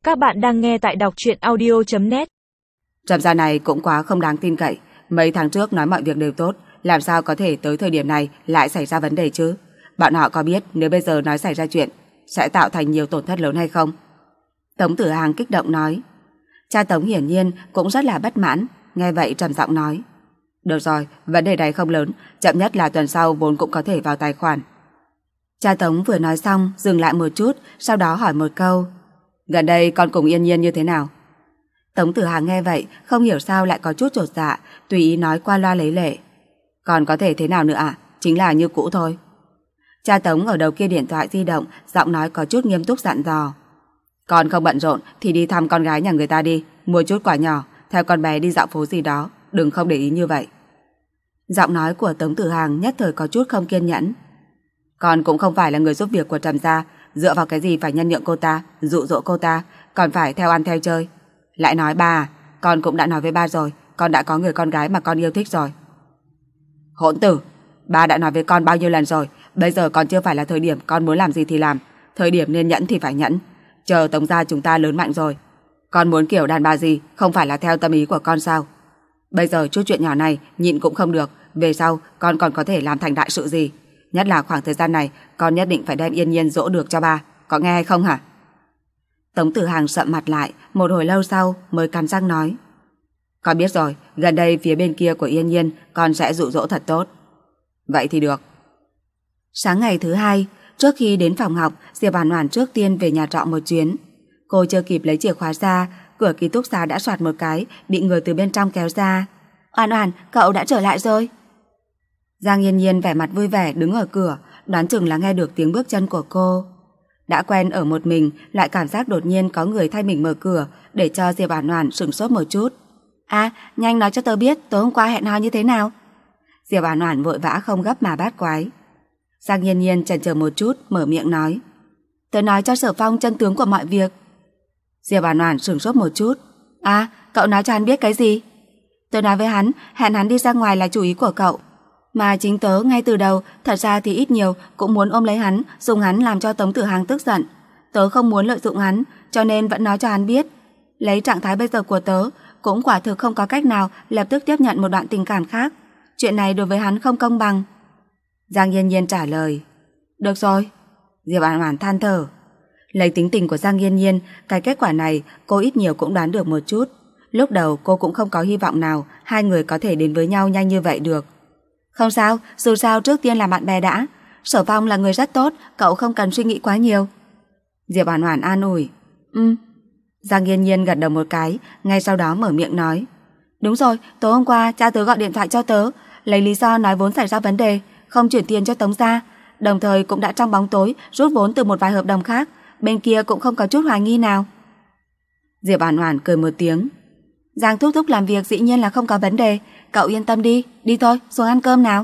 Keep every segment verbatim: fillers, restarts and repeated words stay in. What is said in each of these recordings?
Các bạn đang nghe tại đọc truyện audio chấm net. Trầm gia này cũng quá không đáng tin cậy. Mấy tháng trước nói mọi việc đều tốt, làm sao có thể tới thời điểm này lại xảy ra vấn đề chứ? Bọn họ có biết nếu bây giờ nói xảy ra chuyện sẽ tạo thành nhiều tổn thất lớn hay không? Tống Tử Hàng kích động nói. Cha Tống hiển nhiên cũng rất là bất mãn, nghe vậy trầm giọng nói. Được rồi, vấn đề này không lớn, chậm nhất là tuần sau vốn cũng có thể vào tài khoản. Cha Tống vừa nói xong dừng lại một chút, sau đó hỏi một câu. Gần đây con cùng Yên Nhiên như thế nào? Tống Tử Hàng nghe vậy không hiểu sao lại có chút chột dạ, tùy ý nói qua loa lấy lệ. Còn có thể thế nào nữa ạ? À? Chính là như cũ thôi. Cha Tống ở đầu kia điện thoại di động, giọng nói có chút nghiêm túc dặn dò. Con không bận rộn thì đi thăm con gái nhà người ta đi, mua chút quà nhỏ, theo con bé đi dạo phố gì đó, đừng không để ý như vậy. Giọng nói của Tống Tử Hàng nhất thời có chút không kiên nhẫn. Con cũng không phải là người giúp việc của Trầm gia, dựa vào cái gì phải nhân nhượng cô ta, dụ dỗ cô ta, còn phải theo ăn theo chơi. Lại nói ba à, con cũng đã nói với ba rồi, con đã có người con gái mà con yêu thích rồi. Hỗn tử, ba đã nói với con bao nhiêu lần rồi, bây giờ còn chưa phải là thời điểm con muốn làm gì thì làm, thời điểm nên nhẫn thì phải nhẫn. Chờ Tống gia chúng ta lớn mạnh rồi, con muốn kiểu đàn bà gì không phải là theo tâm ý của con sao? Bây giờ chút chuyện nhỏ này nhịn cũng không được, về sau con còn có thể làm thành đại sự gì? Nhất là khoảng thời gian này con nhất định phải đem Yên Nhiên dỗ được cho ba, có nghe hay không hả? Tống Tử Hàng sậm mặt lại, một hồi lâu sau mới cắn răng nói. Con biết rồi, gần đây phía bên kia của Yên Nhiên con sẽ dụ dỗ thật tốt. Vậy thì được. Sáng ngày thứ hai, trước khi đến phòng học, Diệp Oản Oản trước tiên về nhà trọ một chuyến. Cô chưa kịp lấy chìa khóa ra, cửa ký túc xá đã soạt một cái, bị người từ bên trong kéo ra. Oản Oản, cậu đã trở lại rồi. Giang Yên Nhiên vẻ mặt vui vẻ đứng ở cửa, đoán chừng là nghe được tiếng bước chân của cô. Đã quen ở một mình, lại cảm giác đột nhiên có người thay mình mở cửa, để cho Diệp Oản Oản sửng sốt một chút. À, nhanh nói cho tớ biết tối hôm qua hẹn hò như thế nào. Diệp Oản Oản vội vã không gấp mà bát quái. Giang Yên Nhiên chần chờ một chút, mở miệng nói. Tớ nói cho Sở Phong chân tướng của mọi việc. Diệp Oản Oản sửng sốt một chút. À, cậu nói cho hắn biết cái gì? Tớ nói với hắn, hẹn hắn đi ra ngoài là chủ ý của cậu. Mà chính tớ ngay từ đầu, thật ra thì ít nhiều cũng muốn ôm lấy hắn, dùng hắn làm cho Tống Tử Hàng tức giận. Tớ không muốn lợi dụng hắn, cho nên vẫn nói cho hắn biết. Lấy trạng thái bây giờ của tớ, cũng quả thực không có cách nào lập tức tiếp nhận một đoạn tình cảm khác. Chuyện này đối với hắn không công bằng. Giang Yên Nhiên trả lời. Được rồi. Diệp Oản Oản than thở. Lấy tính tình của Giang Yên Nhiên, cái kết quả này cô ít nhiều cũng đoán được một chút. Lúc đầu cô cũng không có hy vọng nào hai người có thể đến với nhau nhanh như vậy được. Không sao, dù sao trước tiên là bạn bè đã. Sở Phong là người rất tốt, cậu không cần suy nghĩ quá nhiều. Diệp Oản Oản an ủi. Ừ. Giang Yên Nhiên gật đầu một cái, ngay sau đó mở miệng nói. Đúng rồi, tối hôm qua cha tớ gọi điện thoại cho tớ, lấy lý do nói vốn xảy ra vấn đề, không chuyển tiền cho Tống gia, đồng thời cũng đã trong bóng tối rút vốn từ một vài hợp đồng khác, bên kia cũng không có chút hoài nghi nào. Diệp Oản Oản cười một tiếng. Giang thúc thúc làm việc dĩ nhiên là không có vấn đề, cậu yên tâm đi, đi thôi, xuống ăn cơm nào.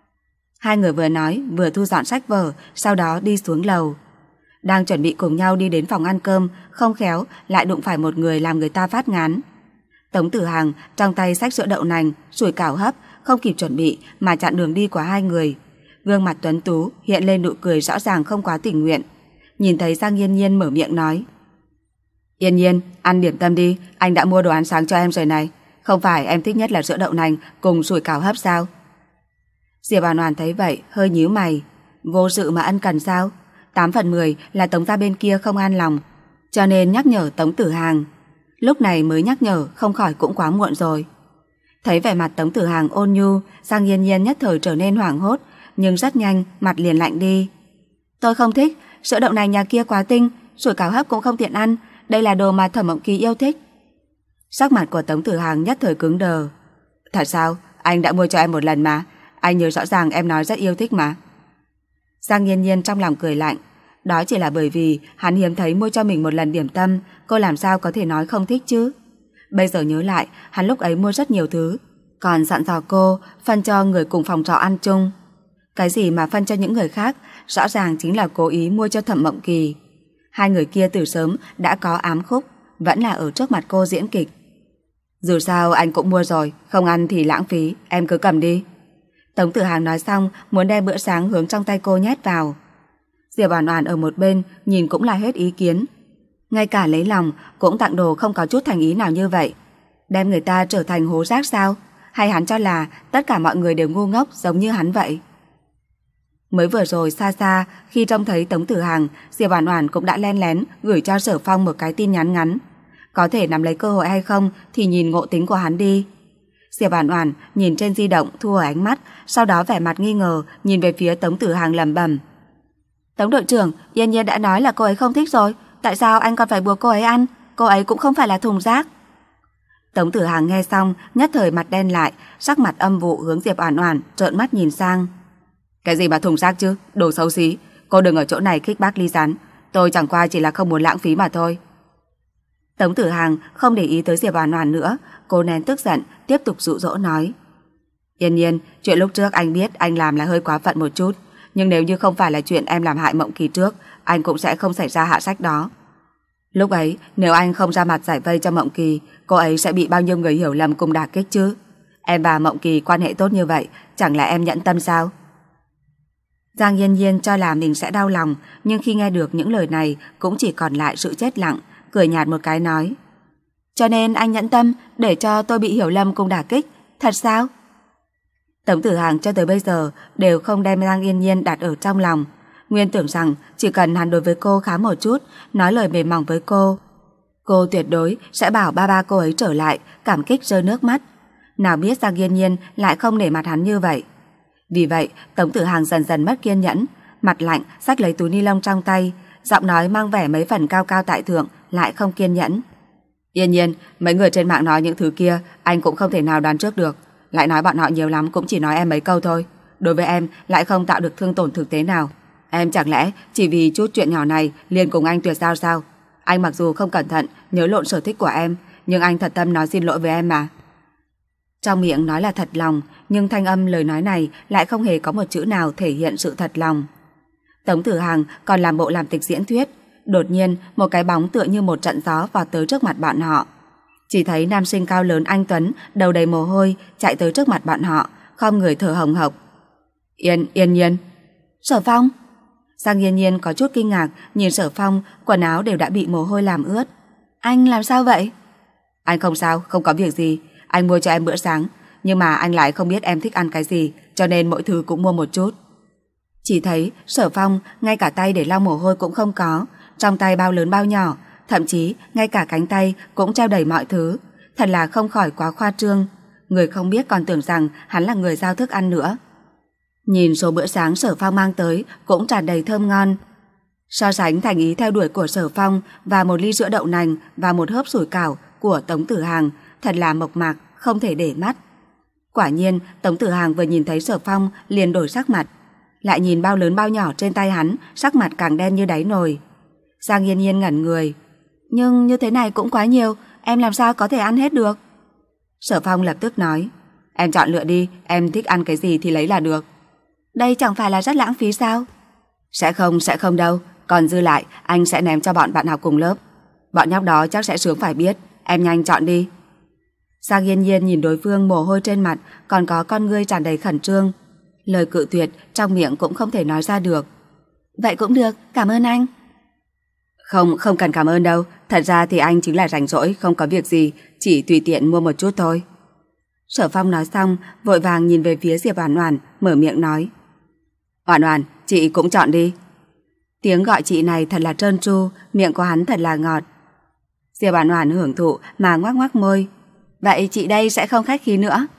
Hai người vừa nói vừa thu dọn sách vở, sau đó đi xuống lầu. Đang chuẩn bị cùng nhau đi đến phòng ăn cơm, không khéo lại đụng phải một người làm người ta phát ngán. Tống Tử Hàng trong tay xách sữa đậu nành, sủi cảo hấp, không kịp chuẩn bị mà chặn đường đi của hai người. Gương mặt tuấn tú hiện lên nụ cười rõ ràng không quá tình nguyện. Nhìn thấy Giang Yên Nhiên mở miệng nói. Yên Nhiên, ăn điểm tâm đi, anh đã mua đồ ăn sáng cho em rồi này. Không phải em thích nhất là sữa đậu nành cùng sủi cảo hấp sao? Diệp Oản Oản thấy vậy hơi nhíu mày. Vô sự mà ân cần sao? Tám phần mười là Tống gia bên kia không an lòng, cho nên nhắc nhở Tống Tử Hàng. Lúc này mới nhắc nhở không khỏi cũng quá muộn rồi. Thấy vẻ mặt Tống Tử Hàng ôn nhu, Giang Yên Nhiên nhất thời trở nên hoảng hốt, nhưng rất nhanh mặt liền lạnh đi. Tôi không thích, sữa đậu nành nhà kia quá tinh, sủi cảo hấp cũng không tiện ăn, đây là đồ mà Thẩm Mộng Kỳ yêu thích. Sắc mặt của Tống Tử Hàng nhất thời cứng đờ. Thật sao? Anh đã mua cho em một lần mà, anh nhớ rõ ràng em nói rất yêu thích mà. Giang Yên Nhiên trong lòng cười lạnh. Đó chỉ là bởi vì hắn hiếm thấy mua cho mình một lần điểm tâm, cô làm sao có thể nói không thích chứ. Bây giờ nhớ lại, hắn lúc ấy mua rất nhiều thứ, còn dặn dò cô phân cho người cùng phòng trọ ăn chung. Cái gì mà phân cho những người khác, rõ ràng chính là cố ý mua cho Thẩm Mộng Kỳ. Hai người kia từ sớm đã có ám khúc, vẫn là ở trước mặt cô diễn kịch. Dù sao anh cũng mua rồi, không ăn thì lãng phí, em cứ cầm đi. Tống Tử Hàng nói xong muốn đem bữa sáng hướng trong tay cô nhét vào. Diệp Oản Oản ở một bên nhìn cũng là hết ý kiến. Ngay cả lấy lòng cũng tặng đồ không có chút thành ý nào như vậy. Đem người ta trở thành hố rác sao? Hay hắn cho là tất cả mọi người đều ngu ngốc giống như hắn vậy? Mới vừa rồi xa xa khi trông thấy Tống Tử Hằng, Diệp Oản Oản cũng đã len lén gửi cho Sở Phong một cái tin nhắn ngắn. Có thể nắm lấy cơ hội hay không thì nhìn ngộ tính của hắn đi. Diệp Oản Oản nhìn trên di động thu hồi ánh mắt, sau đó vẻ mặt nghi ngờ nhìn về phía Tống Tử Hằng lẩm bẩm: Tống đội trưởng, Yên Nhiên đã nói là cô ấy không thích rồi, tại sao anh còn phải buộc cô ấy ăn? Cô ấy cũng không phải là thùng rác. Tống Tử Hằng nghe xong nhất thời mặt đen lại, sắc mặt âm vụ hướng Diệp Oản Oản trợn mắt nhìn sang. Cái gì mà thùng rác chứ, đồ xấu xí, cô đừng ở chỗ này khích bác ly gián, tôi chẳng qua chỉ là không muốn lãng phí mà thôi. Tống Tử Hằng không để ý tới Diệp Oản Oản nữa, cô nén tức giận tiếp tục dụ dỗ nói: Yên Nhiên, chuyện lúc trước anh biết anh làm là hơi quá phận một chút, nhưng nếu như không phải là chuyện em làm hại Mộng Kỳ trước, anh cũng sẽ không xảy ra hạ sách đó. Lúc ấy, nếu anh không ra mặt giải vây cho Mộng Kỳ, cô ấy sẽ bị bao nhiêu người hiểu lầm cùng đả kích chứ? Em và Mộng Kỳ quan hệ tốt như vậy, chẳng lẽ em nhẫn tâm sao? Giang Yên Nhiên cho là mình sẽ đau lòng, nhưng khi nghe được những lời này cũng chỉ còn lại sự chết lặng, cười nhạt một cái nói: Cho nên anh nhẫn tâm để cho tôi bị hiểu lầm cùng đả kích, thật sao? Tống Tử Hằng cho tới bây giờ đều không đem Giang Yên Nhiên đặt ở trong lòng. Nguyên tưởng rằng chỉ cần hắn đối với cô khá một chút, nói lời mềm mỏng với cô, cô tuyệt đối sẽ bảo ba ba cô ấy trở lại, cảm kích rơi nước mắt. Nào biết Giang Yên Nhiên lại không nể mặt hắn như vậy. Vì vậy Tống Tử Hằng dần dần mất kiên nhẫn, mặt lạnh xách lấy túi ni lông trong tay, giọng nói mang vẻ mấy phần cao cao tại thượng, lại không kiên nhẫn. Yên Nhiên, mấy người trên mạng nói những thứ kia anh cũng không thể nào đoán trước được, lại nói bọn họ nhiều lắm cũng chỉ nói em mấy câu thôi, đối với em lại không tạo được thương tổn thực tế nào. Em chẳng lẽ chỉ vì chút chuyện nhỏ này liền cùng anh tuyệt giao sao? Anh mặc dù không cẩn thận nhớ lộn sở thích của em, nhưng anh thật tâm nói xin lỗi với em mà. Trong miệng nói là thật lòng, nhưng thanh âm lời nói này lại không hề có một chữ nào thể hiện sự thật lòng. Tống Tử Hằng còn làm bộ làm tịch diễn thuyết. Đột nhiên một cái bóng tựa như một trận gió vào tới trước mặt bọn họ. Chỉ thấy nam sinh cao lớn anh tuấn, đầu đầy mồ hôi chạy tới trước mặt bọn họ, khom người thở hồng hộc. Yên, Yên Nhiên. Sở Phong. Giang Yên Nhiên có chút kinh ngạc nhìn Sở Phong, quần áo đều đã bị mồ hôi làm ướt. Anh làm sao vậy? Anh không sao, không có việc gì. Anh mua cho em bữa sáng, nhưng mà anh lại không biết em thích ăn cái gì, cho nên mỗi thứ cũng mua một chút. Chỉ thấy Sở Phong ngay cả tay để lau mồ hôi cũng không có, trong tay bao lớn bao nhỏ, thậm chí ngay cả cánh tay cũng treo đầy mọi thứ, thật là không khỏi quá khoa trương. Người không biết còn tưởng rằng hắn là người giao thức ăn nữa. Nhìn số bữa sáng Sở Phong mang tới cũng tràn đầy thơm ngon. So sánh thành ý theo đuổi của Sở Phong và một ly sữa đậu nành và một hớp sủi cảo của Tống Tử Hằng, thật là mộc mạc, không thể để mắt. Quả nhiên Tống Tử Hằng vừa nhìn thấy Sở Phong liền đổi sắc mặt, lại nhìn bao lớn bao nhỏ trên tay hắn, sắc mặt càng đen như đáy nồi. Giang Yên Nhiên ngẩn người. Nhưng như thế này cũng quá nhiều, em làm sao có thể ăn hết được? Sở Phong lập tức nói: Em chọn lựa đi, em thích ăn cái gì thì lấy là được. Đây chẳng phải là rất lãng phí sao? Sẽ không, sẽ không đâu, còn dư lại anh sẽ ném cho bọn bạn học cùng lớp. Bọn nhóc đó chắc sẽ sướng phải biết, em nhanh chọn đi. Giang Yên Nhiên nhìn đối phương mồ hôi trên mặt, còn có con ngươi tràn đầy khẩn trương. Lời cự tuyệt trong miệng cũng không thể nói ra được. Vậy cũng được, cảm ơn anh. Không, không cần cảm ơn đâu, thật ra thì anh chính là rảnh rỗi, không có việc gì, chỉ tùy tiện mua một chút thôi. Sở Phong nói xong, vội vàng nhìn về phía Diệp Oản Oản, mở miệng nói: Oản Oản, chị cũng chọn đi. Tiếng gọi chị này thật là trơn tru, miệng của hắn thật là ngọt. Diệp Oản Oản hưởng thụ mà ngoác ngoác môi. Vậy chị đây sẽ không khách khí nữa.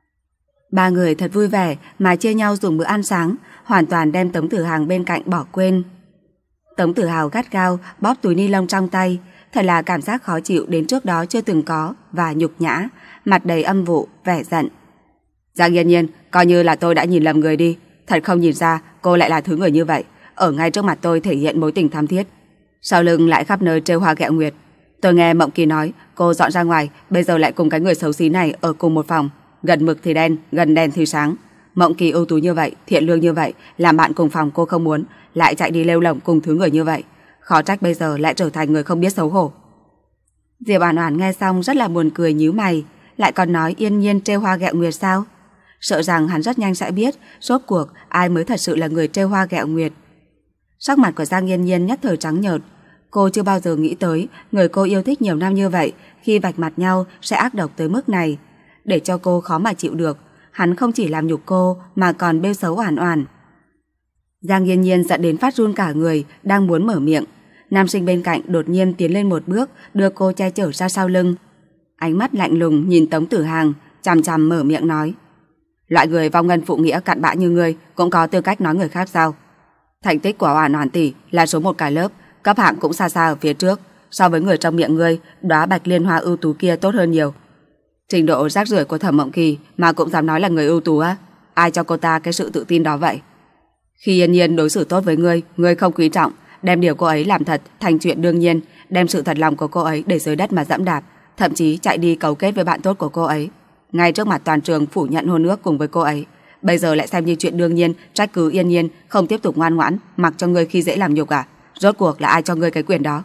Ba người thật vui vẻ mà chia nhau dùng bữa ăn sáng, hoàn toàn đem Tống Tử Hằng bên cạnh bỏ quên. Tống Tử Hào gắt gao bóp túi ni lông trong tay, thật là cảm giác khó chịu đến trước đó chưa từng có và nhục nhã, mặt đầy âm vụ, vẻ giận. Giang Yên Nhiên, coi như là tôi đã nhìn lầm người đi, thật không nhìn ra cô lại là thứ người như vậy, ở ngay trước mặt tôi thể hiện mối tình thắm thiết, sau lưng lại khắp nơi trêu hoa ghẹo nguyệt. Tôi nghe Mộng Kỳ nói cô dọn ra ngoài, bây giờ lại cùng cái người xấu xí này ở cùng một phòng, gần mực thì đen, gần đèn thì sáng. Mộng Kỳ ưu tú như vậy, thiện lương như vậy, làm bạn cùng phòng cô không muốn, lại chạy đi lêu lổng cùng thứ người như vậy, khó trách bây giờ lại trở thành người không biết xấu hổ. Diệp Oản Oản nghe xong rất là buồn cười nhíu mày, lại còn nói Yên Nhiên trêu hoa ghẹo nguyệt sao? Sợ rằng hắn rất nhanh sẽ biết rốt cuộc ai mới thật sự là người trêu hoa ghẹo nguyệt. Sắc mặt của Giang Yên Nhiên nhất thời trắng nhợt, Cô chưa bao giờ nghĩ tới người cô yêu thích nhiều năm như vậy khi vạch mặt nhau sẽ ác độc tới mức này. Để cho cô khó mà chịu được, hắn không chỉ làm nhục cô mà còn bêu xấu oản oản. Giang Yên Nhiên giận đến phát run cả người, đang muốn mở miệng. Nam sinh bên cạnh đột nhiên tiến lên một bước, đưa cô che chở ra sau lưng. Ánh mắt lạnh lùng nhìn Tống Tử Hàng, chằm chằm mở miệng nói: loại người vong ngân phụ nghĩa cặn bã như ngươi cũng có tư cách nói người khác sao? Thành tích của Oản Oản tỷ là số một cả lớp, cấp hạng cũng xa xa ở phía trước, so với người trong miệng ngươi, đóa bạch liên hoa ưu tú kia tốt hơn nhiều. Trình độ rác rưởi của Thẩm Mộng Kỳ mà cũng dám nói là người ưu tú á? Ai cho cô ta cái sự tự tin đó vậy? Khi Yên Nhiên đối xử tốt với ngươi, ngươi không quý trọng, đem điều cô ấy làm thật thành chuyện đương nhiên, đem sự thật lòng của cô ấy để dưới đất mà dẫm đạp, thậm chí chạy đi cấu kết với bạn tốt của cô ấy, ngay trước mặt toàn trường phủ nhận hôn ước cùng với cô ấy. Bây giờ lại xem như chuyện đương nhiên trách cứ Yên Nhiên không tiếp tục ngoan ngoãn, mặc cho ngươi khi dễ làm nhục à? Rốt cuộc là ai cho ngươi cái quyền đó?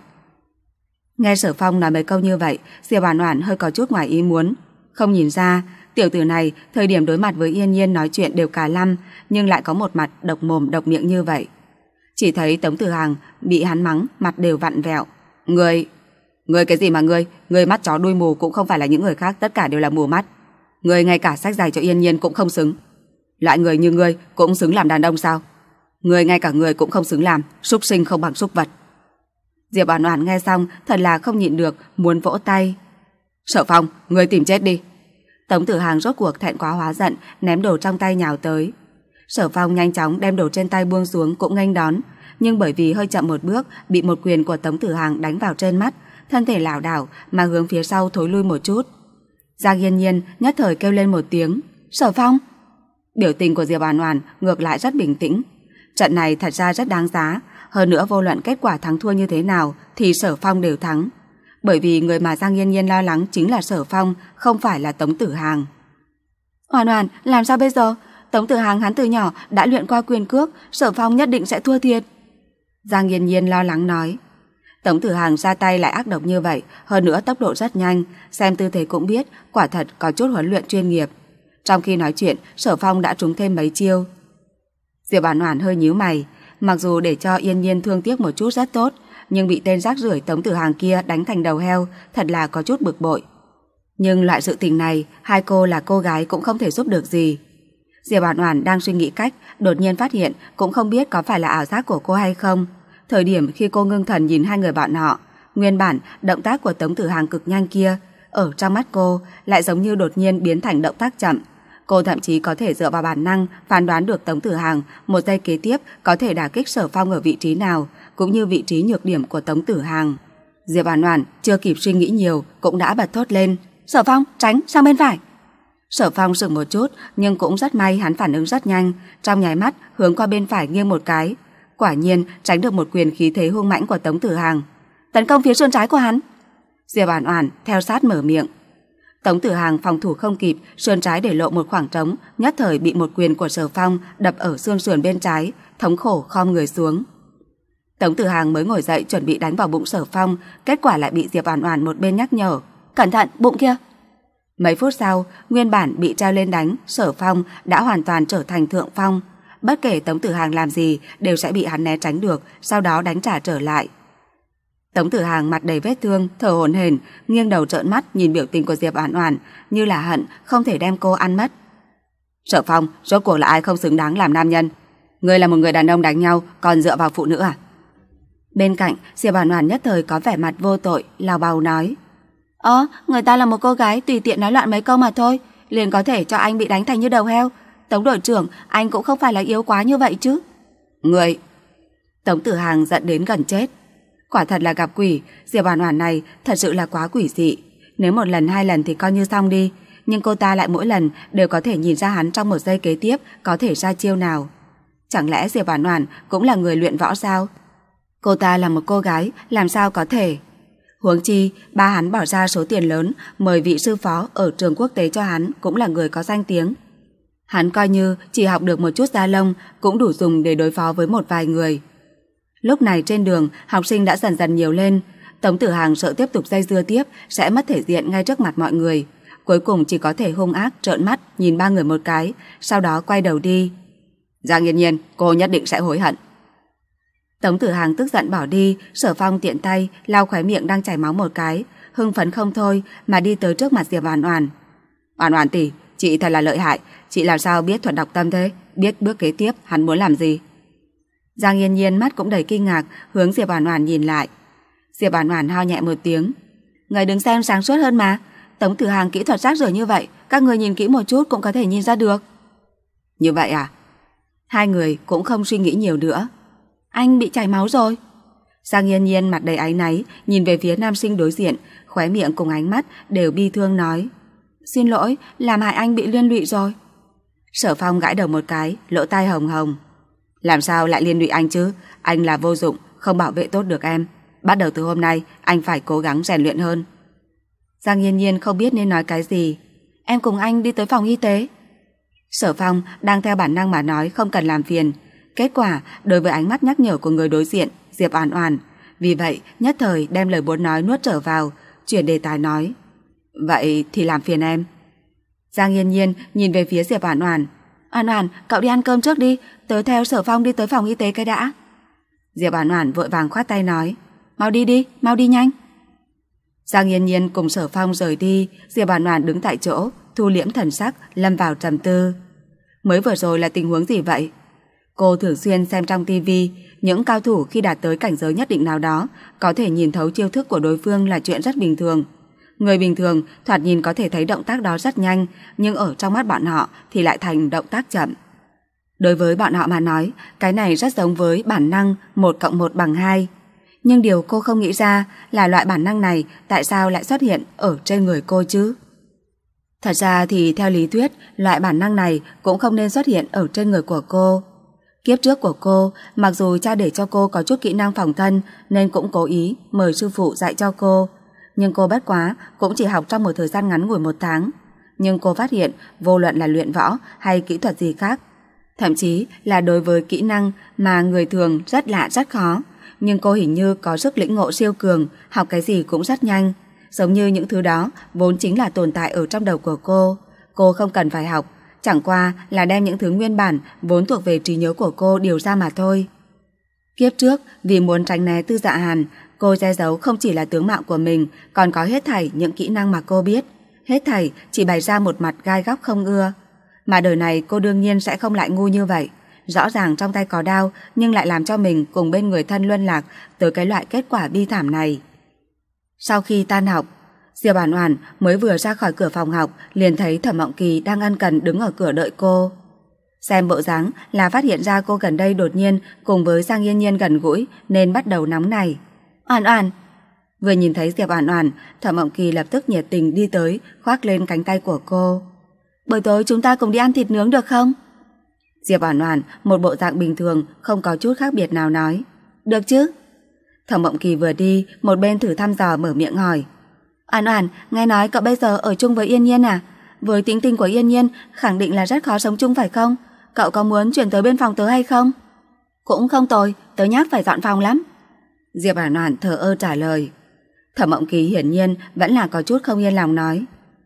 Nghe Sở Phong nói mấy câu như vậy, Diệp Oản Oản hơi có chút ngoài ý muốn. Không nhìn ra tiểu tử này thời điểm đối mặt với Yên Nhiên nói chuyện đều cả lăm, nhưng lại có một mặt độc mồm độc miệng như vậy. Chỉ thấy Tống Tử Hàng bị hắn mắng mặt đều vặn vẹo. Ngươi, ngươi cái gì mà ngươi? Ngươi mắt chó đuôi mù cũng không phải là những người khác tất cả đều là mù mắt. Ngươi ngay cả sách giày cho Yên Nhiên cũng không xứng. Loại người như ngươi cũng xứng làm đàn ông sao? Ngươi ngay cả người cũng không xứng làm, súc sinh không bằng súc vật. Diệp Oản Oản nghe xong thật là không nhịn được muốn vỗ tay. Sở Phong, ngươi tìm chết đi. Tống Tử Hàng rốt cuộc thẹn quá hóa giận, ném đồ trong tay nhào tới. Sở Phong nhanh chóng đem đồ trên tay buông xuống cũng nghênh đón, nhưng bởi vì hơi chậm một bước, bị một quyền của Tống Tử Hàng đánh vào trên mắt, thân thể lảo đảo mà hướng phía sau thối lui một chút. Giang Yên Nhiên nhất thời kêu lên một tiếng, Sở Phong. Biểu tình của Diệp Oản Oản ngược lại rất bình tĩnh. Trận này thật ra rất đáng giá, hơn nữa vô luận kết quả thắng thua như thế nào thì Sở Phong đều thắng. Bởi vì người mà Giang Yên Nhiên lo lắng chính là Sở Phong, không phải là Tống Tử Hàng. Oản Oản, làm sao bây giờ? Tống Tử Hàng hắn từ nhỏ đã luyện qua quyền cước, Sở Phong nhất định sẽ thua thiệt. Giang Yên Nhiên lo lắng nói. Tống Tử Hàng ra tay lại ác độc như vậy, hơn nữa tốc độ rất nhanh, xem tư thế cũng biết quả thật có chút huấn luyện chuyên nghiệp. Trong khi nói chuyện, Sở Phong đã trúng thêm mấy chiêu. Diệp Oản Oản hơi nhíu mày, mặc dù để cho Yên Nhiên thương tiếc một chút rất tốt, nhưng bị tên rác rưởi Tống Tử Hàng kia đánh thành đầu heo, thật là có chút bực bội. Nhưng loại sự tình này, hai cô là cô gái cũng không thể giúp được gì. Diệp Oản Oản đang suy nghĩ cách, đột nhiên phát hiện cũng không biết có phải là ảo giác của cô hay không. Thời điểm khi cô ngưng thần nhìn hai người bọn họ, nguyên bản động tác của Tống Tử Hàng cực nhanh kia, ở trong mắt cô lại giống như đột nhiên biến thành động tác chậm. Cô thậm chí có thể dựa vào bản năng phán đoán được Tống Tử Hàng một giây kế tiếp có thể đả kích Sở Phong ở vị trí nào, cũng như vị trí nhược điểm của Tống Tử Hàng. Diệp Oản Oản chưa kịp suy nghĩ nhiều cũng đã bật thốt lên, Sở Phong, tránh sang bên phải. Sở Phong sững một chút, nhưng cũng rất may hắn phản ứng rất nhanh, trong nháy mắt hướng qua bên phải nghiêng một cái, quả nhiên tránh được một quyền khí thế hung mãnh của Tống Tử Hàng. Tấn công phía sườn trái của hắn. Diệp Oản Oản theo sát mở miệng. Tống Tử Hàng phòng thủ không kịp, sườn trái để lộ một khoảng trống, nhất thời bị một quyền của Sở Phong đập ở xương sườn bên trái, thống khổ khom người xuống. Tống Tử Hàng mới ngồi dậy chuẩn bị đánh vào bụng Sở Phong, kết quả lại bị Diệp Oản Oản một bên nhắc nhở, cẩn thận, bụng kia. Mấy phút sau, nguyên bản bị treo lên đánh, Sở Phong đã hoàn toàn trở thành thượng phong. Bất kể Tống Tử Hàng làm gì đều sẽ bị hắn né tránh được, sau đó đánh trả trở lại. Tống Tử Hàng mặt đầy vết thương, thở hổn hển, nghiêng đầu trợn mắt nhìn biểu tình của Diệp Oản Oản, như là hận không thể đem cô ăn mất. Sở Phong, rốt cuộc là ai không xứng đáng làm nam nhân? Ngươi là một người đàn ông đánh nhau còn dựa vào phụ nữ à? Bên cạnh, Diệp Oản Oản nhất thời có vẻ mặt vô tội, lào bào nói. Ơ, người ta là một cô gái tùy tiện nói loạn mấy câu mà thôi, liền có thể cho anh bị đánh thành như đầu heo. Tống đội trưởng, anh cũng không phải là yếu quá như vậy chứ. Người... Tống Tử Hàng giận đến gần chết. Quả thật là gặp quỷ, Diệp Oản Oản này thật sự là quá quỷ dị. Nếu một lần hai lần thì coi như xong đi, nhưng cô ta lại mỗi lần đều có thể nhìn ra hắn trong một giây kế tiếp có thể ra chiêu nào. Chẳng lẽ Diệp Oản Oản cũng là người luyện võ sao? Cô ta là một cô gái, làm sao có thể? Huống chi, ba hắn bỏ ra số tiền lớn mời vị sư phó ở trường quốc tế cho hắn cũng là người có danh tiếng. Hắn coi như chỉ học được một chút da lông cũng đủ dùng để đối phó với một vài người. Lúc này trên đường, học sinh đã dần dần nhiều lên. Tống Tử Hàng sợ tiếp tục dây dưa tiếp sẽ mất thể diện ngay trước mặt mọi người. Cuối cùng chỉ có thể hung ác trợn mắt nhìn ba người một cái, sau đó quay đầu đi. Giang Yên Nhiên, cô nhất định sẽ hối hận. Tống Tử Hằng tức giận bỏ đi, Sở Phong tiện tay lau khóe miệng đang chảy máu một cái, hưng phấn không thôi mà đi tới trước mặt Diệp Oản Oản. "Oản Oản tỷ, chị thật là lợi hại, chị làm sao biết thuật đọc tâm thế, biết bước kế tiếp hắn muốn làm gì?" Giang Yên Nhiên mắt cũng đầy kinh ngạc, hướng Diệp Oản Oản nhìn lại. Diệp Oản Oản ho nhẹ một tiếng, "Người đừng xem sáng suốt hơn mà, Tống Tử Hằng kỹ thuật rác rưởi như vậy, các người nhìn kỹ một chút cũng có thể nhìn ra được." "Như vậy à?" Hai người cũng không suy nghĩ nhiều nữa. "Anh bị chảy máu rồi." Giang Yên Nhiên mặt đầy áy náy nhìn về phía nam sinh đối diện, khóe miệng cùng ánh mắt đều bi thương nói, "Xin lỗi, làm hại anh bị liên lụy rồi." Sở Phong gãi đầu một cái, lỗ tai hồng hồng. "Làm sao lại liên lụy anh chứ? Anh là vô dụng, không bảo vệ tốt được em. Bắt đầu từ hôm nay, anh phải cố gắng rèn luyện hơn." Giang Yên Nhiên không biết nên nói cái gì. "Em cùng anh đi tới phòng y tế." Sở Phong đang theo bản năng mà nói không cần làm phiền. Kết quả, đối với ánh mắt nhắc nhở của người đối diện, Diệp Oản Oản, vì vậy nhất thời đem lời muốn nói nuốt trở vào, chuyển đề tài nói, "Vậy thì làm phiền em." Giang Yên Nhiên nhìn về phía Diệp Oản Oản, "Oản Oản, cậu đi ăn cơm trước đi, tớ theo Sở Phong đi tới phòng y tế cái đã." Diệp Oản Oản vội vàng khoát tay nói, "Mau đi đi, mau đi nhanh." Giang Yên Nhiên cùng Sở Phong rời đi, Diệp Oản Oản đứng tại chỗ, thu liễm thần sắc, lâm vào trầm tư. Mới vừa rồi là tình huống gì vậy? Cô thường xuyên xem trong tivi, những cao thủ khi đạt tới cảnh giới nhất định nào đó có thể nhìn thấu chiêu thức của đối phương là chuyện rất bình thường. Người bình thường thoạt nhìn có thể thấy động tác đó rất nhanh, nhưng ở trong mắt bọn họ thì lại thành động tác chậm. Đối với bọn họ mà nói, cái này rất giống với bản năng một cộng một bằng hai. Nhưng điều cô không nghĩ ra là loại bản năng này tại sao lại xuất hiện ở trên người cô chứ? Thật ra thì theo lý thuyết, loại bản năng này cũng không nên xuất hiện ở trên người của cô. Kiếp trước của cô, mặc dù cha để cho cô có chút kỹ năng phòng thân nên cũng cố ý mời sư phụ dạy cho cô. Nhưng cô bất quá cũng chỉ học trong một thời gian ngắn ngủi một tháng. Nhưng cô phát hiện vô luận là luyện võ hay kỹ thuật gì khác, thậm chí là đối với kỹ năng mà người thường rất lạ rất khó, nhưng cô hình như có sức lĩnh ngộ siêu cường, học cái gì cũng rất nhanh. Giống như những thứ đó vốn chính là tồn tại ở trong đầu của cô. Cô không cần phải học, chẳng qua là đem những thứ nguyên bản vốn thuộc về trí nhớ của cô điều ra mà thôi. Kiếp trước, vì muốn tránh né Tư Dạ Hàn, cô che giấu không chỉ là tướng mạo của mình, còn có hết thảy những kỹ năng mà cô biết. Hết thảy chỉ bày ra một mặt gai góc không ưa. Mà đời này cô đương nhiên sẽ không lại ngu như vậy. Rõ ràng trong tay có đao, nhưng lại làm cho mình cùng bên người thân luân lạc tới cái loại kết quả bi thảm này. Sau khi tan học, Diệp Oản Oản mới vừa ra khỏi cửa phòng học liền thấy Thẩm Mộng Kỳ đang ân cần đứng ở cửa đợi cô. Xem bộ dáng là phát hiện ra cô gần đây đột nhiên cùng với Giang Yên Nhiên gần gũi nên bắt đầu nóng này. "Oản Oản." Vừa nhìn thấy Diệp Oản Oản, Thẩm Mộng Kỳ lập tức nhiệt tình đi tới, khoác lên cánh tay của cô. "Buổi tối chúng ta cùng đi ăn thịt nướng được không?" Diệp Oản Oản một bộ dạng bình thường, không có chút khác biệt nào nói, "Được chứ." Thẩm Mộng Kỳ vừa đi, một bên thử thăm dò mở miệng hỏi, "Oản Oản, nghe nói cậu bây giờ ở chung với Yên Nhiên à? Với tính tình của Yên Nhiên, khẳng định là rất khó sống chung phải không? Cậu có muốn chuyển tới bên phòng tớ hay không?" "Cũng không tồi, tớ nhắc phải dọn phòng lắm." Diệp Oản Oản thờ ơ trả lời. Thẩm Mộng Kỳ hiển nhiên vẫn là có chút không yên lòng nói,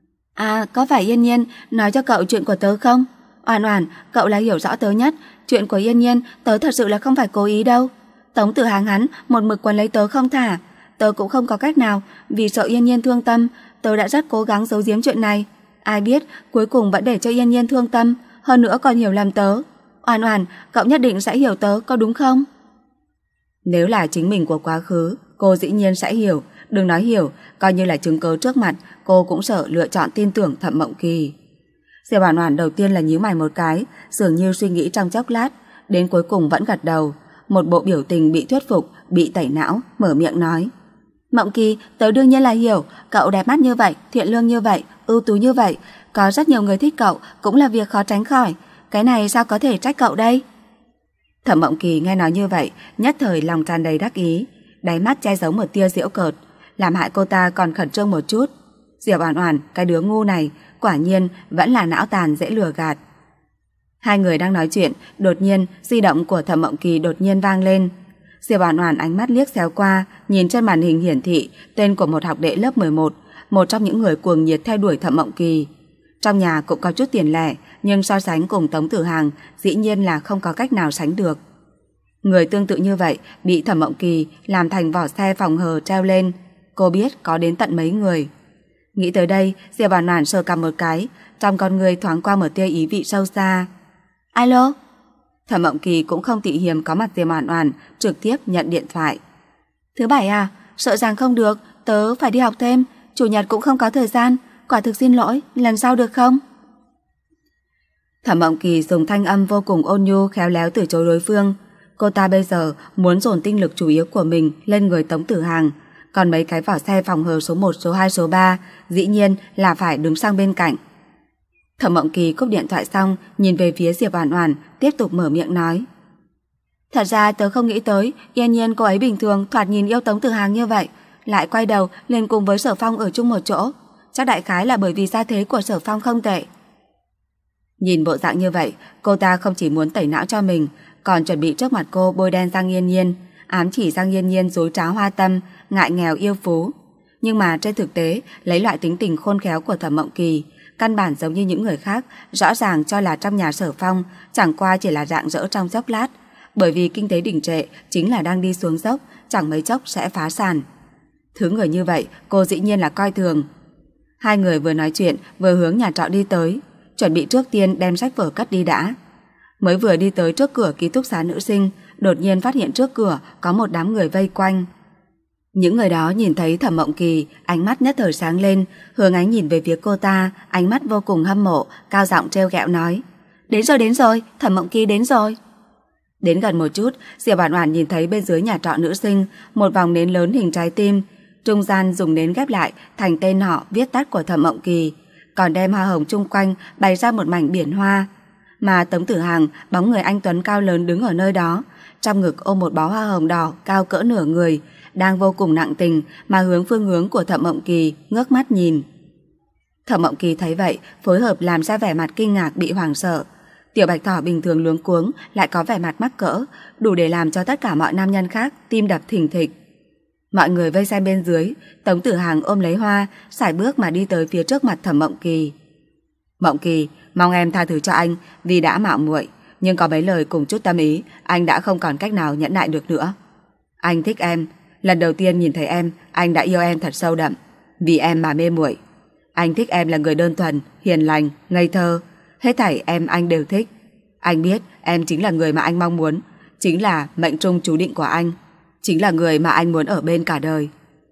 "À, có phải Yên Nhiên nói cho cậu chuyện của tớ không? Oản Oản, cậu là hiểu rõ tớ nhất, chuyện của Yên Nhiên tớ thật sự là không phải cố ý đâu. Tống Tử Hằng hắn một mực quấn lấy tớ không thả, tớ cũng không có cách nào, vì sợ Yên Nhiên thương tâm, tớ đã rất cố gắng giấu giếm chuyện này. Ai biết cuối cùng vẫn để cho Yên Nhiên thương tâm, hơn nữa còn hiểu lầm tớ. Oản Oản, cậu nhất định sẽ hiểu tớ, có đúng không?" Nếu là chính mình của quá khứ, cô dĩ nhiên sẽ hiểu, đừng nói hiểu, coi như là chứng cớ trước mặt, cô cũng sợ lựa chọn tin tưởng Thẩm Mộng Kỳ. Diệp Oản Oản đầu tiên là nhíu mày một cái, dường như suy nghĩ trong chốc lát, đến cuối cùng vẫn gật đầu, một bộ biểu tình bị thuyết phục, bị tẩy não, mở miệng nói, "Mộng Kỳ, tớ đương nhiên là hiểu, cậu đẹp mắt như vậy, thiện lương như vậy, ưu tú như vậy, có rất nhiều người thích cậu, cũng là việc khó tránh khỏi, cái này sao có thể trách cậu đây?" Thẩm Mộng Kỳ nghe nói như vậy, nhất thời lòng tràn đầy đắc ý, đáy mắt che giấu một tia giễu cợt, làm hại cô ta còn khẩn trương một chút. Diệp Oản Oản, cái đứa ngu này, quả nhiên vẫn là não tàn dễ lừa gạt. Hai người đang nói chuyện, đột nhiên di động của Thẩm Mộng Kỳ đột nhiên vang lên. Diệp Oản Oản ánh mắt liếc xéo qua, nhìn trên màn hình hiển thị tên của một học đệ lớp mười một, một trong những người cuồng nhiệt theo đuổi Thẩm Mộng Kỳ. Trong nhà cũng có chút tiền lẻ, nhưng so sánh cùng Tống Tử Hằng, dĩ nhiên là không có cách nào sánh được. Người tương tự như vậy bị Thẩm Mộng Kỳ làm thành vỏ xe phòng hờ treo lên, cô biết có đến tận mấy người. Nghĩ tới đây, Diệp Oản Oản sờ cằm một cái, trong con người thoáng qua một tia ý vị sâu xa. Alo? Thẩm Mộng Kỳ cũng không tị hiềm có mặt Diệp Oản Oản, trực tiếp nhận điện thoại. Thứ bảy à, sợ rằng không được, tớ phải đi học thêm, chủ nhật cũng không có thời gian, quả thực xin lỗi, lần sau được không? Thẩm Mộng Kỳ dùng thanh âm vô cùng ôn nhu khéo léo từ chối đối phương. Cô ta bây giờ muốn dồn tinh lực chủ yếu của mình lên người Tống Tử Hàng, còn mấy cái vỏ xe phòng hờ số một, số hai, số ba dĩ nhiên là phải đứng sang bên cạnh. Thẩm Mộng Kỳ cúp điện thoại xong, nhìn về phía Diệp Oản Oản, tiếp tục mở miệng nói. Thật ra tớ không nghĩ tới, Yên Nhiên cô ấy bình thường thoạt nhìn yêu Tống Tử Hàng như vậy, lại quay đầu lên cùng với Sở Phong ở chung một chỗ, chắc đại khái là bởi vì gia thế của Sở Phong không tệ. Nhìn bộ dạng như vậy, cô ta không chỉ muốn tẩy não cho mình, còn chuẩn bị trước mặt cô bôi đen Giang Yên Nhiên, ám chỉ Giang Yên Nhiên dối trá hoa tâm, ngại nghèo yêu phú. Nhưng mà trên thực tế, lấy loại tính tình khôn khéo của Thẩm Mộng Kỳ, căn bản giống như những người khác, rõ ràng cho là trong nhà Sở Phong chẳng qua chỉ là rạng rỡ trong chốc lát, bởi vì kinh tế đình trệ chính là đang đi xuống dốc, chẳng mấy chốc sẽ phá sản. Thứ người như vậy, cô dĩ nhiên là coi thường. Hai người vừa nói chuyện, vừa hướng nhà trọ đi tới, chuẩn bị trước tiên đem sách vở cất đi đã. Mới vừa đi tới trước cửa ký túc xá nữ sinh, đột nhiên phát hiện trước cửa có một đám người vây quanh. Những người đó nhìn thấy Thẩm Mộng Kỳ, ánh mắt nhất thời sáng lên, hướng ánh nhìn về phía cô ta, ánh mắt vô cùng hâm mộ, cao giọng trêu ghẹo nói: Đến rồi, đến rồi, Thẩm Mộng Kỳ đến rồi. Đến gần một chút, Diệp Oản Oản nhìn thấy bên dưới nhà trọ nữ sinh một vòng nến lớn hình trái tim, trung gian dùng nến ghép lại thành tên họ viết tắt của Thẩm Mộng Kỳ, còn đem hoa hồng chung quanh bày ra một mảnh biển hoa. Mà Tống Tử Hàng, bóng người anh tuấn cao lớn đứng ở nơi đó, trong ngực ôm một bó hoa hồng đỏ cao cỡ nửa người, đang vô cùng nặng tình mà hướng phương hướng của Thẩm Mộng Kỳ ngước mắt nhìn. Thẩm Mộng Kỳ thấy vậy, phối hợp làm ra vẻ mặt kinh ngạc bị hoảng sợ. Tiểu Bạch Thỏ bình thường luống cuống lại có vẻ mặt mắc cỡ, đủ để làm cho tất cả mọi nam nhân khác tim đập thình thịch. Mọi người vây xem bên dưới, Tống Tử Hàng ôm lấy hoa, sải bước mà đi tới phía trước mặt Thẩm Mộng Kỳ. Mộng Kỳ, mong em tha thứ cho anh vì đã mạo muội, nhưng có mấy lời cùng chút tâm ý, anh đã không còn cách nào nhẫn nại được nữa. Anh thích em, lần đầu tiên nhìn thấy em, anh đã yêu em thật sâu đậm, vì em mà mê muội. Anh thích em là người đơn thuần, hiền lành, ngây thơ, hết thảy em anh đều thích. Anh biết em chính là người mà anh mong muốn, chính là mệnh trung chú định của anh, chính là người mà anh muốn ở bên cả đời.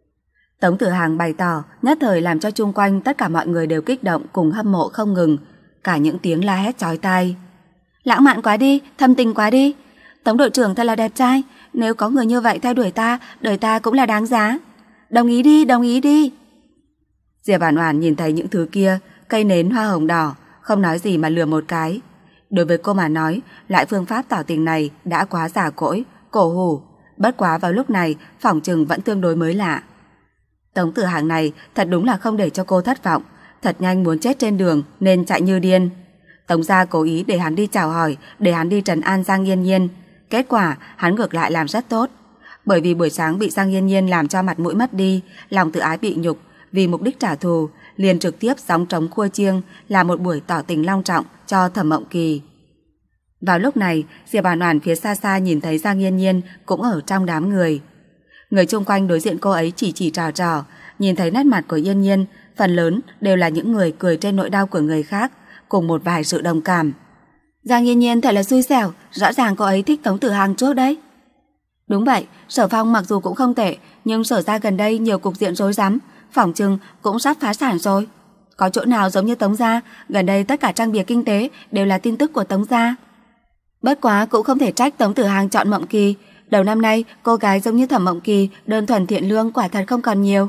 Tống Tử Hàng bày tỏ, nhất thời làm cho chung quanh tất cả mọi người đều kích động cùng hâm mộ không ngừng, cả những tiếng la hét chói tai. Lãng mạn quá đi, thâm tình quá đi, Tống đội trưởng thật là đẹp trai, nếu có người như vậy theo đuổi ta, đời ta cũng là đáng giá. Đồng ý đi, đồng ý đi. Diệp Oản Oản nhìn thấy những thứ kia, cây nến hoa hồng đỏ, không nói gì mà lườm một cái. Đối với cô mà nói, loại phương pháp tỏ tình này đã quá giả cỗi, cổ hủ, bất quá vào lúc này phỏng chừng vẫn tương đối mới lạ. Tống Tử Hàng này thật đúng là không để cho cô thất vọng, thật nhanh muốn chết trên đường nên chạy như điên. Tống gia cố ý để hắn đi chào hỏi, để hắn đi trấn an Giang Yên Nhiên, kết quả hắn ngược lại làm rất tốt. Bởi vì buổi sáng bị Giang Yên Nhiên làm cho mặt mũi mất đi, lòng tự ái bị nhục, vì mục đích trả thù, liền trực tiếp gióng trống khua chiêng là một buổi tỏ tình long trọng cho Thẩm Mộng Kỳ. Vào lúc này, Diệp Oản Oản phía xa xa nhìn thấy Giang Yên Nhiên cũng ở trong đám người. Người chung quanh đối diện cô ấy chỉ chỉ trò trò, nhìn thấy nét mặt của Yên Nhiên, phần lớn đều là những người cười trên nỗi đau của người khác, cùng một vài sự đồng cảm. Giang Yên Nhiên thật là xui xẻo, rõ ràng cô ấy thích Tống Tử Hàng trước đấy. Đúng vậy, Sở Phong mặc dù cũng không tệ, nhưng Sở gia gần đây nhiều cục diện rối rắm, phỏng chừng cũng sắp phá sản rồi. Có chỗ nào giống như Tống gia, gần đây tất cả trang bìa kinh tế đều là tin tức của Tống gia. Bất quá cũng không thể trách Tống Tử Hàng chọn Mộng Kỳ, đầu năm nay cô gái giống như Thẩm Mộng Kỳ đơn thuần thiện lương quả thật không còn nhiều.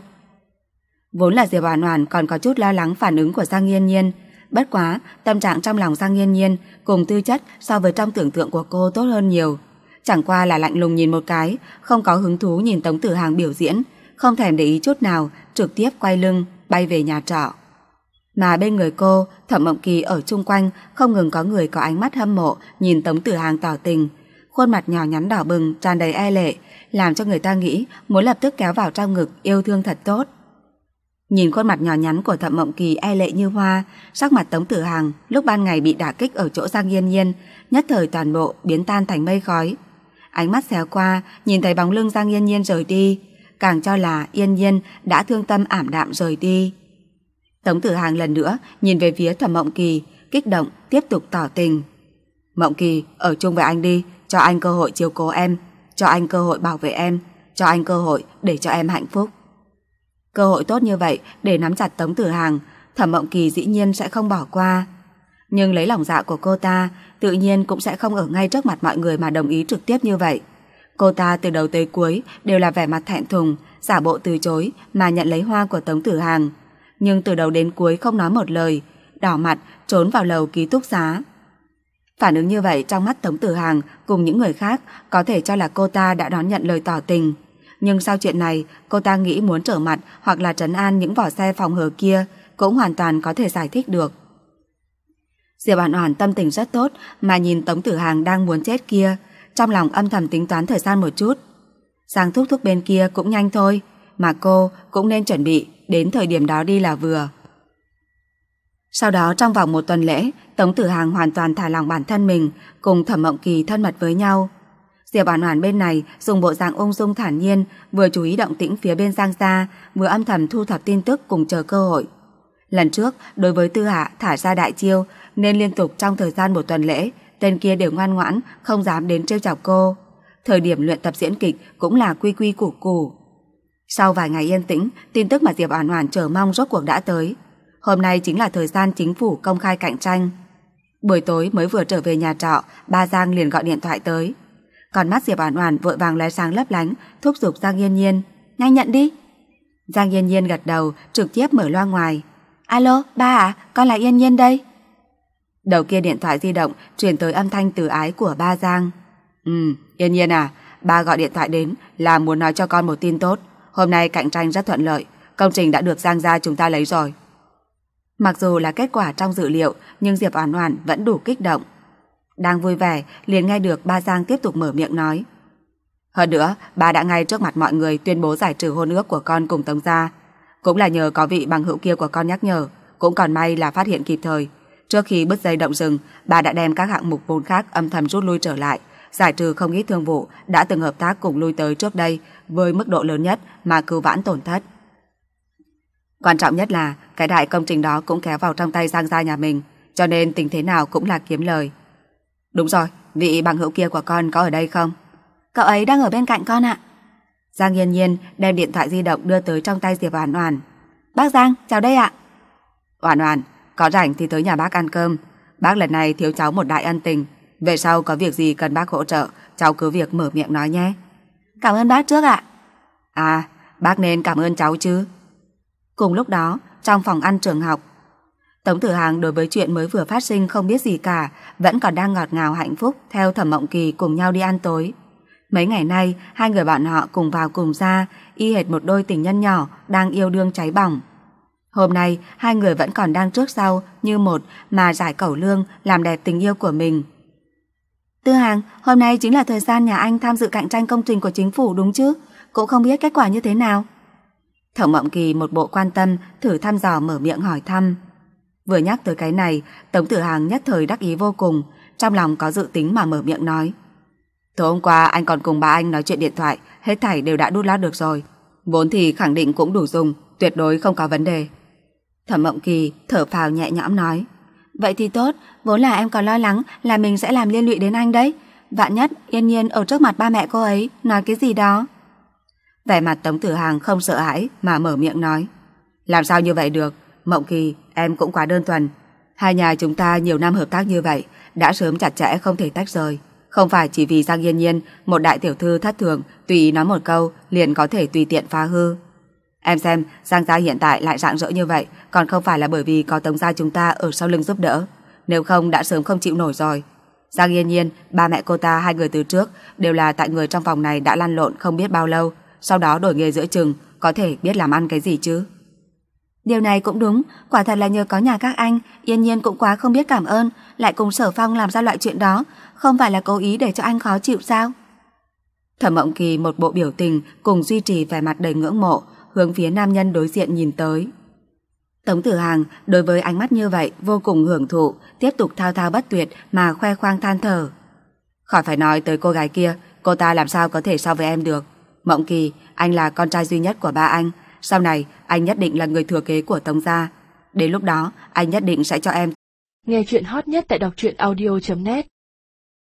Vốn là Diệp Oản Oản còn có chút lo lắng phản ứng của Giang Yên Nhiên, bất quá tâm trạng trong lòng Giang Yên Nhiên cùng tư chất so với trong tưởng tượng của cô tốt hơn nhiều, chẳng qua là lạnh lùng nhìn một cái, không có hứng thú nhìn Tống Tử Hàng biểu diễn, không thèm để ý chút nào, trực tiếp quay lưng bay về nhà trọ. Mà bên người cô, Thẩm Mộng Kỳ ở chung quanh không ngừng có người có ánh mắt hâm mộ nhìn Tống Tử Hàng tỏ tình, khuôn mặt nhỏ nhắn đỏ bừng tràn đầy e lệ, làm cho người ta nghĩ muốn lập tức kéo vào trong ngực yêu thương thật tốt. Nhìn khuôn mặt nhỏ nhắn của Thẩm Mộng Kỳ e lệ như hoa, sắc mặt Tống Tử Hàng lúc ban ngày bị đả kích ở chỗ Giang Yên Nhiên nhất thời toàn bộ biến tan thành mây khói. Ánh mắt xéo qua, nhìn thấy bóng lưng Giang Yên Nhiên rời đi, càng cho là Yên Nhiên đã thương tâm ảm đạm rời đi. Tống Tử Hàng lần nữa nhìn về phía Thẩm Mộng Kỳ, kích động tiếp tục tỏ tình. Mộng Kỳ, ở chung với anh đi, cho anh cơ hội chiếu cố em, cho anh cơ hội bảo vệ em, cho anh cơ hội để cho em hạnh phúc. Cơ hội tốt như vậy để nắm chặt Tống Tử Hàng, Thẩm Mộng Kỳ dĩ nhiên sẽ không bỏ qua. Nhưng lấy lòng dạ của cô ta, tự nhiên cũng sẽ không ở ngay trước mặt mọi người mà đồng ý trực tiếp như vậy. Cô ta từ đầu tới cuối đều là vẻ mặt thẹn thùng, giả bộ từ chối mà nhận lấy hoa của Tống Tử Hàng. Nhưng từ đầu đến cuối không nói một lời, đỏ mặt trốn vào lầu ký túc xá. Phản ứng như vậy trong mắt Tống Tử Hàng cùng những người khác có thể cho là cô ta đã đón nhận lời tỏ tình. Nhưng sau chuyện này, cô ta nghĩ muốn trở mặt hoặc là trấn an những vỏ xe phòng hờ kia cũng hoàn toàn có thể giải thích được. Diệp Oản Oản tâm tình rất tốt mà nhìn Tống Tử Hàng đang muốn chết kia, trong lòng âm thầm tính toán thời gian một chút. Giang thúc thúc bên kia cũng nhanh thôi, mà cô cũng nên chuẩn bị đến thời điểm đó đi là vừa. Sau đó trong vòng một tuần lễ, Tống Tử Hàng hoàn toàn thả lỏng bản thân mình, cùng Thẩm Mộng Kỳ thân mật với nhau. Diệp Oản Oản bên này dùng bộ dạng ung dung thản nhiên, vừa chú ý động tĩnh phía bên Giang gia, vừa âm thầm thu thập tin tức cùng chờ cơ hội. Lần trước, đối với Tư Hạ thả ra đại chiêu, nên liên tục trong thời gian một tuần lễ, tên kia đều ngoan ngoãn, không dám đến trêu chọc cô. Thời điểm luyện tập diễn kịch cũng là quy quy củ củ. Sau vài ngày yên tĩnh, tin tức mà Diệp Oản Oản chờ mong rốt cuộc đã tới. Hôm nay chính là thời gian chính phủ công khai cạnh tranh. Buổi tối mới vừa trở về nhà trọ, ba Giang liền gọi điện thoại tới. Còn mắt Diệp Oản Oản vội vàng lóe sáng lấp lánh, thúc giục Giang Yên Nhiên, "Nhanh nhận đi." Giang Yên Nhiên gật đầu, trực tiếp mở loa ngoài. "Alo, ba à, con là Yên Nhiên đây." Đầu kia điện thoại di động truyền tới âm thanh từ ái của ba Giang. "Ừ, Yên Nhiên à, ba gọi điện thoại đến là muốn nói cho con một tin tốt. Hôm nay cạnh tranh rất thuận lợi, công trình đã được Giang gia chúng ta lấy rồi." Mặc dù là kết quả trong dự liệu, nhưng Diệp Oản Oản vẫn đủ kích động. Đang vui vẻ, liền nghe được ba Giang tiếp tục mở miệng nói. "Hơn nữa, ba đã ngay trước mặt mọi người tuyên bố giải trừ hôn ước của con cùng Tống gia. Cũng là nhờ có vị bằng hữu kia của con nhắc nhở, cũng còn may là phát hiện kịp thời. Trước khi bứt dây động rừng, ba đã đem các hạng mục vốn khác âm thầm rút lui trở lại, giải trừ không ít thương vụ đã từng hợp tác cùng lui tới trước đây với mức độ lớn nhất mà cứu vãn tổn thất. Quan trọng nhất là cái đại công trình đó cũng kéo vào trong tay Giang gia nhà mình, cho nên tình thế nào cũng là kiếm lời." "Đúng rồi, vị bằng hữu kia của con có ở đây không?" "Cậu ấy đang ở bên cạnh con ạ." Giang Yên Nhiên đem điện thoại di động đưa tới trong tay Diệp Oản Oản. "Bác Giang, chào đây ạ." "Oản Oản, có rảnh thì tới nhà bác ăn cơm. Bác lần này thiếu cháu một đại ân tình, về sau có việc gì cần bác hỗ trợ, cháu cứ việc mở miệng nói nhé." "Cảm ơn bác trước ạ." "À, bác nên cảm ơn cháu chứ." Cùng lúc đó, trong phòng ăn trường học, Tống Tử Hàng đối với chuyện mới vừa phát sinh không biết gì cả, vẫn còn đang ngọt ngào hạnh phúc theo Thẩm Mộng Kỳ cùng nhau đi ăn tối. Mấy ngày nay, hai người bọn họ cùng vào cùng ra, y hệt một đôi tình nhân nhỏ đang yêu đương cháy bỏng. Hôm nay, hai người vẫn còn đang trước sau như một mà giải cẩu lương làm đẹp tình yêu của mình. "Tư Hàng, hôm nay chính là thời gian nhà anh tham dự cạnh tranh công trình của chính phủ đúng chứ? Cũng không biết kết quả như thế nào." Thẩm Mộng Kỳ một bộ quan tâm, thử thăm dò mở miệng hỏi thăm. Vừa nhắc tới cái này, Tống Tử Hàng nhất thời đắc ý vô cùng, trong lòng có dự tính mà mở miệng nói. "Tối hôm qua anh còn cùng ba anh nói chuyện điện thoại, hết thảy đều đã đút lót được rồi. Vốn thì khẳng định cũng đủ dùng, tuyệt đối không có vấn đề." Thẩm Mộng Kỳ thở phào nhẹ nhõm nói. "Vậy thì tốt, vốn là em còn lo lắng là mình sẽ làm liên lụy đến anh đấy. Vạn nhất Yên Nhiên ở trước mặt ba mẹ cô ấy nói cái gì đó." Vẻ mặt Tống Tử Hàng không sợ hãi mà mở miệng nói. "Làm sao như vậy được, Mộng Kỳ, em cũng quá đơn thuần. Hai nhà chúng ta nhiều năm hợp tác như vậy, đã sớm chặt chẽ không thể tách rời. Không phải chỉ vì Giang Yên Nhiên, một đại tiểu thư thất thường, tùy ý nói một câu liền có thể tùy tiện phá hư. Em xem, Giang gia hiện tại lại rạng rỡ như vậy, còn không phải là bởi vì có Tống gia chúng ta ở sau lưng giúp đỡ. Nếu không đã sớm không chịu nổi rồi. Giang Yên Nhiên, ba mẹ cô ta hai người từ trước đều là tại người trong vòng này đã lăn lộn không biết bao lâu, sau đó đổi nghề giữa chừng, có thể biết làm ăn cái gì chứ?" "Điều này cũng đúng, quả thật là nhờ có nhà các anh, Yên Nhiên cũng quá không biết cảm ơn, lại cùng Sở Phong làm ra loại chuyện đó, không phải là cố ý để cho anh khó chịu sao?" Thẩm Mộng Kỳ một bộ biểu tình cùng duy trì vẻ mặt đầy ngưỡng mộ, hướng phía nam nhân đối diện nhìn tới. Tống Tử Hàng đối với ánh mắt như vậy vô cùng hưởng thụ, tiếp tục thao thao bất tuyệt mà khoe khoang than thở. "Khỏi phải nói tới cô gái kia, cô ta làm sao có thể so với em được. Mộng Kỳ, anh là con trai duy nhất của ba anh. Sau này, anh nhất định là người thừa kế của Tống gia. Đến lúc đó, anh nhất định sẽ cho em. Nghe chuyện hot nhất tại đọc truyện audio chấm net